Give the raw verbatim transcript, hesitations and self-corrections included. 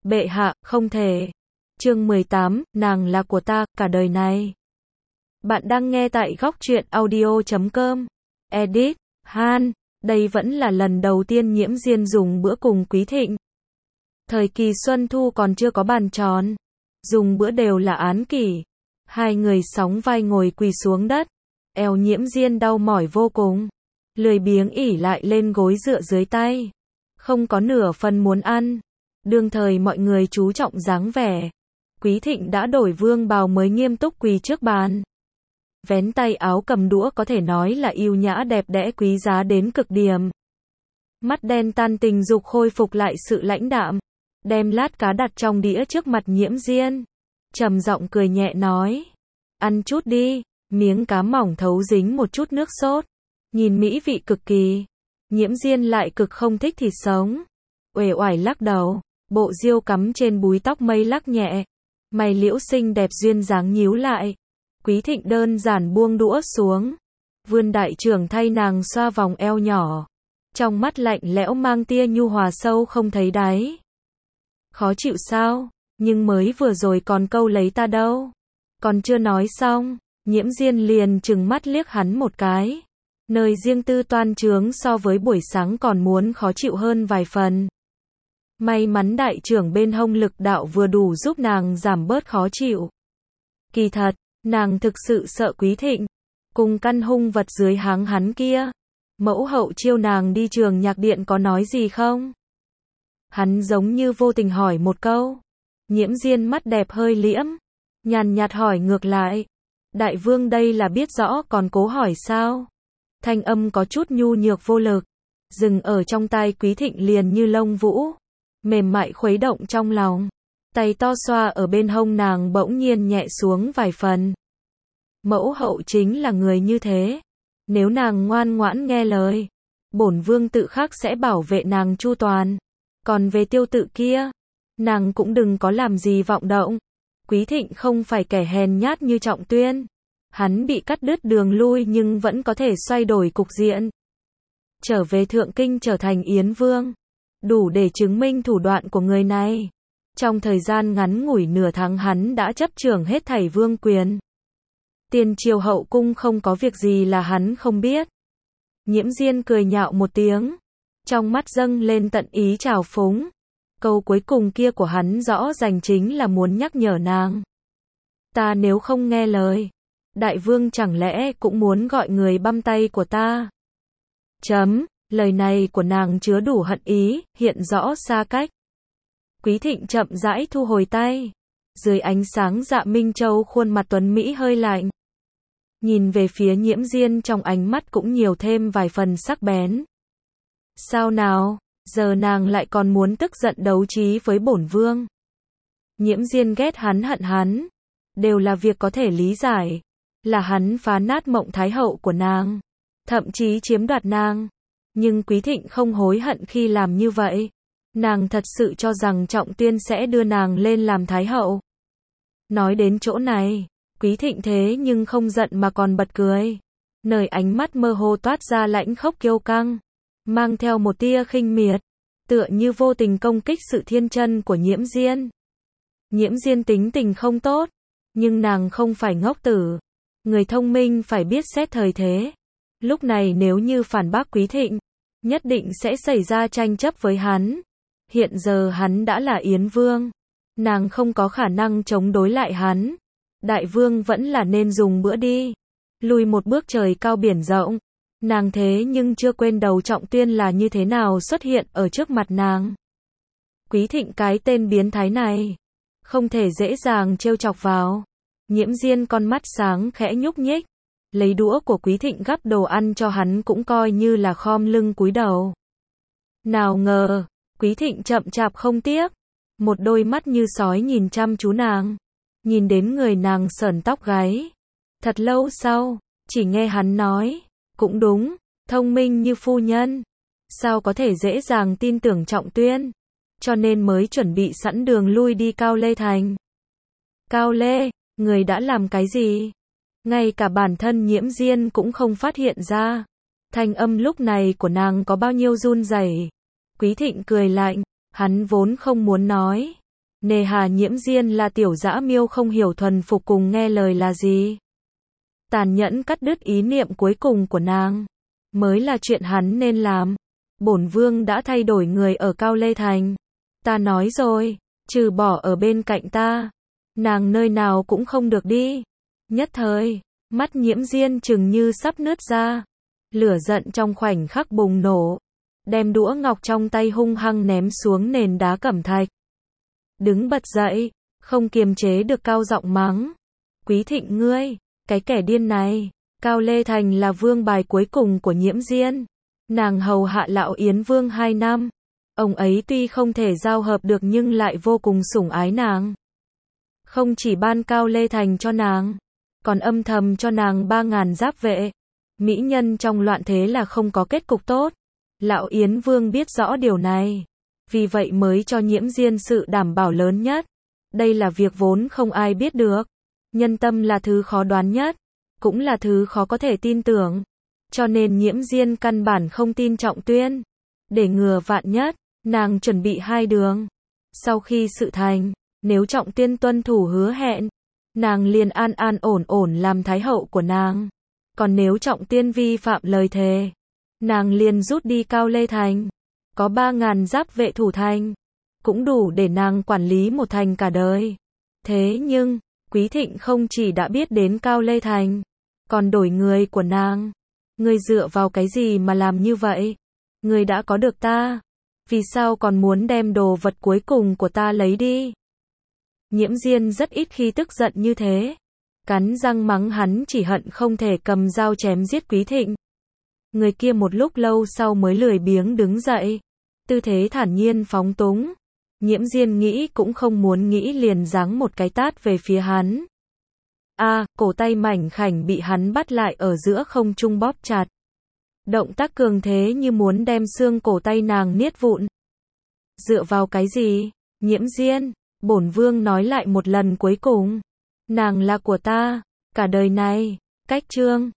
Bệ hạ, không thể. Chương mười tám, nàng là của ta, cả đời này. Bạn đang nghe tại góc truyện audio chấm com. Edit, Han, đây vẫn là lần đầu tiên Nhiễm Diên dùng bữa cùng Quý Thịnh. Thời kỳ Xuân Thu còn chưa có bàn tròn. Dùng bữa đều là án kỷ. Hai người sóng vai ngồi quỳ xuống đất. Eo Nhiễm Diên đau mỏi vô cùng. Lười biếng ỉ lại lên gối dựa dưới tay. Không có nửa phần muốn ăn. Đương thời mọi người chú trọng dáng vẻ. Quý Thịnh đã đổi vương bào mới nghiêm túc quỳ trước bàn. Vén tay áo cầm đũa có thể nói là yêu nhã đẹp đẽ quý giá đến cực điểm. Mắt đen tan tình dục khôi phục lại sự lãnh đạm. Đem lát cá đặt trong đĩa trước mặt Nhiễm Diên. Trầm giọng cười nhẹ nói. Ăn chút đi, miếng cá mỏng thấu dính một chút nước sốt. Nhìn mỹ vị cực kỳ. Nhiễm Diên lại cực không thích thịt sống. Uể oải lắc đầu, bộ diêu cắm trên búi tóc mây lắc nhẹ. Mày liễu xinh đẹp duyên dáng nhíu lại. Quý Thịnh đơn giản buông đũa xuống. Vươn đại trưởng thay nàng xoa vòng eo nhỏ. Trong mắt lạnh lẽo mang tia nhu hòa sâu không thấy đáy. Khó chịu sao? Nhưng mới vừa rồi còn câu lấy ta đâu. Còn chưa nói xong, Nhiễm Diên liền trừng mắt liếc hắn một cái. Nơi riêng tư toan trướng so với buổi sáng còn muốn khó chịu hơn vài phần. May mắn đại trưởng bên hông lực đạo vừa đủ giúp nàng giảm bớt khó chịu. Kỳ thật, nàng thực sự sợ Quý Thịnh. Cùng căn hung vật dưới háng hắn kia. Mẫu hậu chiêu nàng đi trường nhạc điện có nói gì không? Hắn giống như vô tình hỏi một câu. Nhiễm Diên mắt đẹp hơi liễm. Nhàn nhạt hỏi ngược lại. Đại vương đây là biết rõ còn cố hỏi sao? Thanh âm có chút nhu nhược vô lực. Dừng ở trong tai Quý Thịnh liền như lông vũ. Mềm mại khuấy động trong lòng. Tay to xoa ở bên hông nàng bỗng nhiên nhẹ xuống vài phần. Mẫu hậu chính là người như thế. Nếu nàng ngoan ngoãn nghe lời, bổn vương tự khắc sẽ bảo vệ nàng chu toàn. Còn về tiêu tự kia, nàng cũng đừng có làm gì vọng động. Quý Thịnh không phải kẻ hèn nhát như Trọng Tuyên. Hắn bị cắt đứt đường lui nhưng vẫn có thể xoay đổi cục diện. Trở về Thượng Kinh trở thành Yến Vương. Đủ để chứng minh thủ đoạn của người này. Trong thời gian ngắn ngủi nửa tháng hắn đã chấp trưởng hết thảy vương quyền. Tiền triều hậu cung không có việc gì là hắn không biết. Nhiễm Diên cười nhạo một tiếng. Trong mắt dâng lên tận ý trào phúng. Câu cuối cùng kia của hắn rõ ràng chính là muốn nhắc nhở nàng. Ta nếu không nghe lời, đại vương chẳng lẽ cũng muốn gọi người băm tay của ta? Chấm, lời này của nàng chứa đủ hận ý, hiện rõ xa cách. Quý Thịnh chậm rãi thu hồi tay. Dưới ánh sáng dạ minh châu khuôn mặt tuấn Mỹ hơi lạnh. Nhìn về phía Nhiễm Diên trong ánh mắt cũng nhiều thêm vài phần sắc bén. Sao nào, giờ nàng lại còn muốn tức giận đấu trí với bổn vương. Nhiễm Diên ghét hắn hận hắn. Đều là việc có thể lý giải. Là hắn phá nát mộng thái hậu của nàng. Thậm chí chiếm đoạt nàng. Nhưng Quý Thịnh không hối hận khi làm như vậy. Nàng thật sự cho rằng Trọng Tuyên sẽ đưa nàng lên làm thái hậu. Nói đến chỗ này, Quý Thịnh thế nhưng không giận mà còn bật cười. Nơi ánh mắt mơ hồ toát ra lãnh khốc kiêu căng. Mang theo một tia khinh miệt. Tựa như vô tình công kích sự thiên chân của Nhiễm Diên. Nhiễm Diên tính tình không tốt. Nhưng nàng không phải ngốc tử. Người thông minh phải biết xét thời thế. Lúc này nếu như phản bác Quý Thịnh, nhất định sẽ xảy ra tranh chấp với hắn. Hiện giờ hắn đã là Yến Vương. Nàng không có khả năng chống đối lại hắn. Đại vương vẫn là nên dùng bữa đi. Lùi một bước trời cao biển rộng. Nàng thế nhưng chưa quên đầu Trọng Tuyên là như thế nào xuất hiện ở trước mặt nàng. Quý Thịnh cái tên biến thái này. Không thể dễ dàng trêu chọc vào. Nhiễm Diên con mắt sáng khẽ nhúc nhích. Lấy đũa của Quý Thịnh gắp đồ ăn cho hắn cũng coi như là khom lưng cúi đầu. Nào ngờ, Quý Thịnh chậm chạp không tiếc. Một đôi mắt như sói nhìn chăm chú nàng. Nhìn đến người nàng sởn tóc gáy. Thật lâu sau, chỉ nghe hắn nói. Cũng đúng, thông minh như phu nhân. Sao có thể dễ dàng tin tưởng Trọng Tuyên. Cho nên mới chuẩn bị sẵn đường lui đi Cao Lê Thành. Cao Lê, người đã làm cái gì? Ngay cả bản thân Nhiễm Diên cũng không phát hiện ra. Thanh âm lúc này của nàng có bao nhiêu run rẩy. Quý Thịnh cười lạnh. Hắn vốn không muốn nói. Nề hà Nhiễm Diên là tiểu dã miêu không hiểu thuần phục cùng nghe lời là gì. Tàn nhẫn cắt đứt ý niệm cuối cùng của nàng. Mới là chuyện hắn nên làm. Bổn vương đã thay đổi người ở Cao Lê Thành. Ta nói rồi, trừ bỏ ở bên cạnh ta, nàng nơi nào cũng không được đi. Nhất thời, mắt Nhiễm Diên chừng như sắp nứt ra. Lửa giận trong khoảnh khắc bùng nổ. Đem đũa ngọc trong tay hung hăng ném xuống nền đá cẩm thạch. Đứng bật dậy, không kiềm chế được cao giọng mắng. Quý Thịnh ngươi, cái kẻ điên này. Cao Lê Thành là vương bài cuối cùng của Nhiễm Diên. Nàng hầu hạ lão Yến Vương hai năm. Ông ấy tuy không thể giao hợp được nhưng lại vô cùng sủng ái nàng. Không chỉ ban Cao Lê Thành cho nàng, còn âm thầm cho nàng ba ngàn giáp vệ. Mỹ nhân trong loạn thế là không có kết cục tốt. Lão Yến Vương biết rõ điều này. Vì vậy mới cho Nhiễm Diên sự đảm bảo lớn nhất. Đây là việc vốn không ai biết được. Nhân tâm là thứ khó đoán nhất. Cũng là thứ khó có thể tin tưởng. Cho nên Nhiễm Diên căn bản không tin Trọng Tuyên. Để ngừa vạn nhất, nàng chuẩn bị hai đường. Sau khi sự thành, nếu Trọng Tuyên tuân thủ hứa hẹn, nàng liền an an ổn ổn làm thái hậu của nàng. Còn nếu Trọng Tuyên vi phạm lời thề, nàng liền rút đi Cao Lê Thành. Có ba ngàn giáp vệ thủ thành, cũng đủ để nàng quản lý một thành cả đời. Thế nhưng, Quý Thịnh không chỉ đã biết đến Cao Lê Thành, còn đổi người của nàng. Ngươi dựa vào cái gì mà làm như vậy? Ngươi đã có được ta, vì sao còn muốn đem đồ vật cuối cùng của ta lấy đi? Nhiễm Diên rất ít khi tức giận như thế. Cắn răng mắng hắn chỉ hận không thể cầm dao chém giết Quý Thịnh. Người kia một lúc lâu sau mới lười biếng đứng dậy. Tư thế thản nhiên phóng túng. Nhiễm Diên nghĩ cũng không muốn nghĩ liền giáng một cái tát về phía hắn. A, à, cổ tay mảnh khảnh bị hắn bắt lại ở giữa không trung bóp chặt. Động tác cường thế như muốn đem xương cổ tay nàng niết vụn. Dựa vào cái gì? Nhiễm Diên, bổn vương nói lại một lần cuối cùng. Nàng là của ta, cả đời này. Cách chương